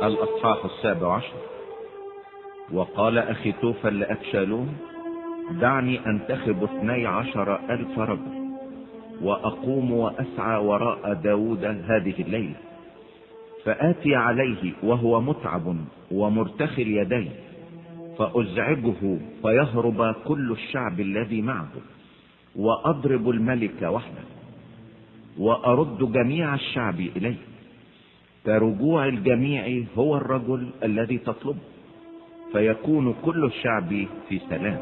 الأصحاح 17. وقال أخيتوفل لأبشالوم: دعني أنتخب 12,000 رجل وأقوم وأسعى وراء داود هذه الليلة، فآتي عليه وهو متعب ومرتخي اليدين، فأزعجه فيهرب كل الشعب الذي معه، وأضرب الملك وحده، وأرد جميع الشعب إليه، كرجوع الجميع هو الرجل الذي تطلبه، فيكون كل الشعب في سلام.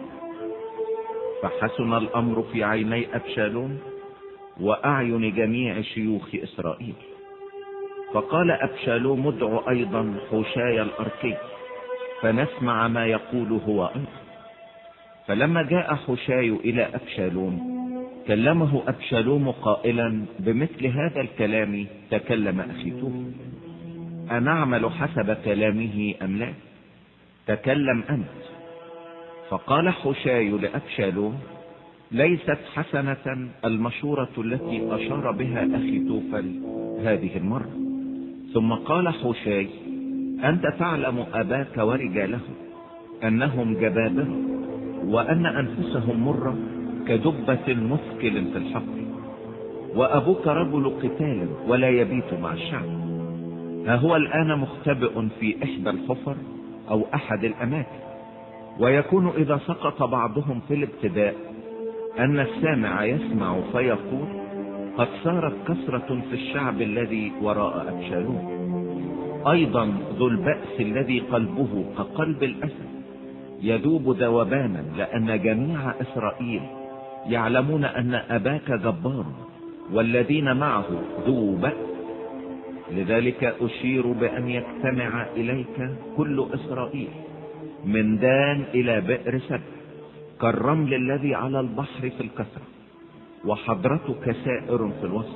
فحسن الأمر في عيني أبشالوم وأعين جميع شيوخ إسرائيل. فقال أبشالوم: ادع أيضا حوشاي الأركي فنسمع ما يقول هو أيضا. فلما جاء حوشاي إلى أبشالوم كلمه أبشالوم قائلا: بمثل هذا الكلام تكلم أخيتوفل، أنعمل حسب كلامه أم لا؟ تكلم أنت. فقال حوشاي لأبشالوم: ليست حسنة المشورة التي أشار بها أخيتوفل هذه المرة. ثم قال حوشاي: أنت تعلم أباك ورجاله أنهم جبابرة، وأن أنفسهم مرة كدبة مثكل في الحقل، وأبوك رجل قتال ولا يبيت مع الشعب. ها هو الآن مختبئ في إحدى الحفر أو أحد الأماكن، ويكون إذا سقط بعضهم في الابتداء أن السامع يسمع فيقول: قد صارت كثرة في الشعب الذي وراء أبشالوم. أيضا ذو البأس الذي قلبه كقلب الأسد يذوب ذوبانا، لأن جميع إسرائيل يعلمون أن أباك جبار والذين معه ذو بأس. لذلك أشير بأن يجتمع إليك كل إسرائيل من دان إلى بئر سبع، كالرمل الذي على البحر في الكثرة، وحضرتك سائر في الوسط،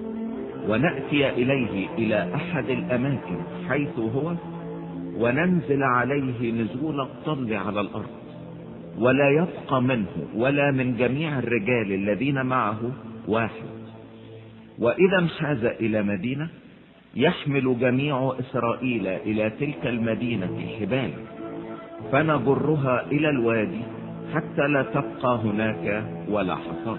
ونأتي إليه إلى أحد الأماكن حيث هو، وننزل عليه نزول الطل على الأرض، ولا يبقى منه ولا من جميع الرجال الذين معه واحد. وإذا انحاز إلى مدينة يحمل جميع إسرائيل إلى تلك المدينة حبال، فنجرها إلى الوادي حتى لا تبقى هناك ولا حصاد.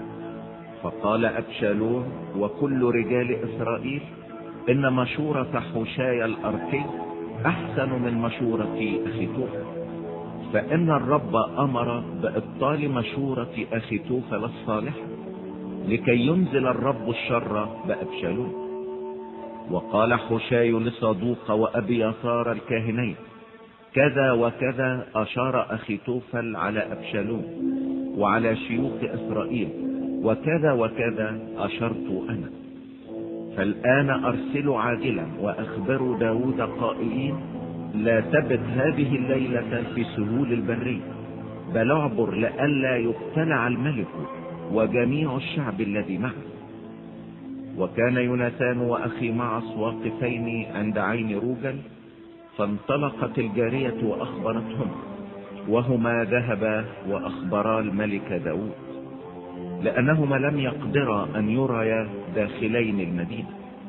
فقال أبشالوم وكل رجال إسرائيل: إن مشورة حوشاي الأركي أحسن من مشورة أخيتوفل، فإن الرب أمر بإبطال مشورة أخيتوفل الصالحة، لكي ينزل الرب الشر بأبشالوم. وقال حوشاي لصادوق وأبياثار الكاهنين: كذا وكذا أشار أخيتوفل على أبشالوم وعلى شيوخ إسرائيل، وكذا وكذا أشرت أنا. فالآن أرسلوا عاجلا وأخبروا داود قائلين: لا تبت هذه الليلة في سهول البرية، بل اعبر لئلا يقتلع الملك وجميع الشعب الذي معه. وكان يوناثان وأخي معص واقفين عند عين روجل، فانطلقت الجارية وأخبرتهم، وهما ذهبا وأخبرا الملك داود، لأنهما لم يقدرا أن يريا داخلين المدينة.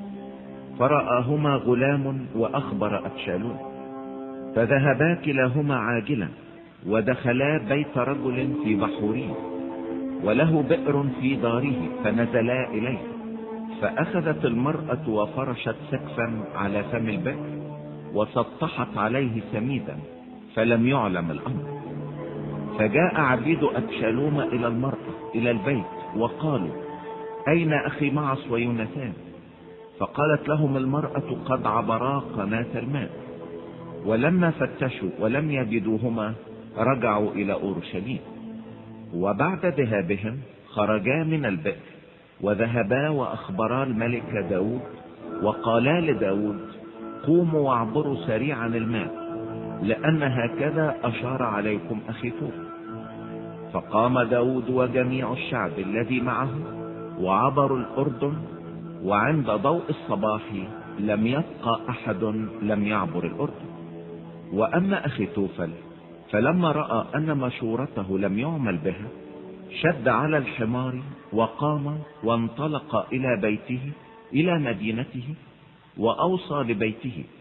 فرآهما غلام وأخبر أبشالوم، فذهبا كلاهما عاجلا ودخلا بيت رجل في بحورين، وله بئر في داره، فنزلا إليه. فأخذت المرأة وفرشت سقفا على فم البئر وسطحت عليه سميدا، فلم يعلم الأمر. فجاء عبيد أبشالوم إلى المرأة إلى البيت وقالوا: أين أخي معص ويوناثان؟ فقالت لهم المرأة: قد عبرا قناة الماء. ولما فتشوا ولم يجدوهما رجعوا إلى أورشليم. وبعد ذهابهم خرجا من البئر وذهبا وأخبرا الملك داود، وقالا لداود: قوموا واعبروا سريعا الماء، لأن هكذا أشار عليكم أخيتوفل. فقام داود وجميع الشعب الذي معه وعبروا الأردن، وعند ضوء الصباح لم يبقى أحد لم يعبر الأردن. وأما أخيتوفل فلما رأى أن مشورته لم يعمل بها شد على الحمار وقام وانطلق إلى بيته إلى مدينته، وأوصى لبيته: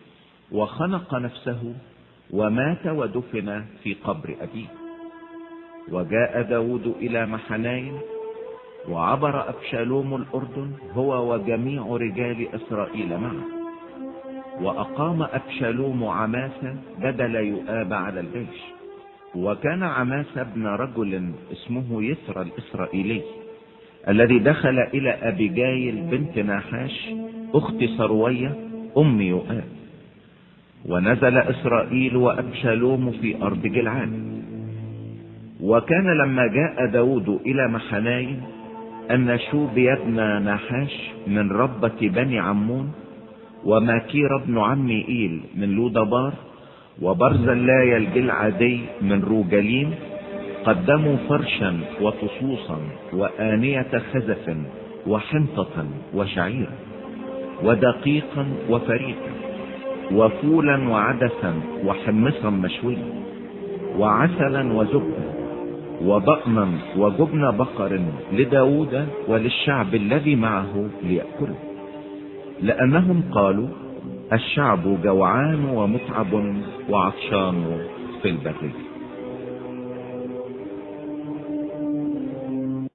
وخنق نفسه ومات ودفن في قبر أبيه. وجاء داود إلى محنايم، وعبر أبشالوم الأردن هو وجميع رجال إسرائيل معه. وأقام أبشالوم عماسة بدل يؤاب على الجيش. وكان عماسة ابن رجل اسمه يسرى الإسرائيلي، الذي دخل إلى أبيجايل بنت ناحاش أخت سروية أم يؤاب. ونزل إسرائيل وأبشالوم في أرض جلعاد. وكان لما جاء داود إلى محنايم أن شوبي ابن ناحاش من ربة بني عمون، وماكير ابن عم إيل من لودبار، وبرزلاي الجلعادي من روجليم قدموا فرشا وطصوصا وآنية خزف وحنطة وشعيرا ودقيقا وفريقا وفولا وعدسا وحمصا مشويا وعسلا وزبدا وضأنا وجبن بقر لداود وللشعب الذي معه ليأكله، لأنهم قالوا الشعب جوعان ومتعب وعطشان في البرية.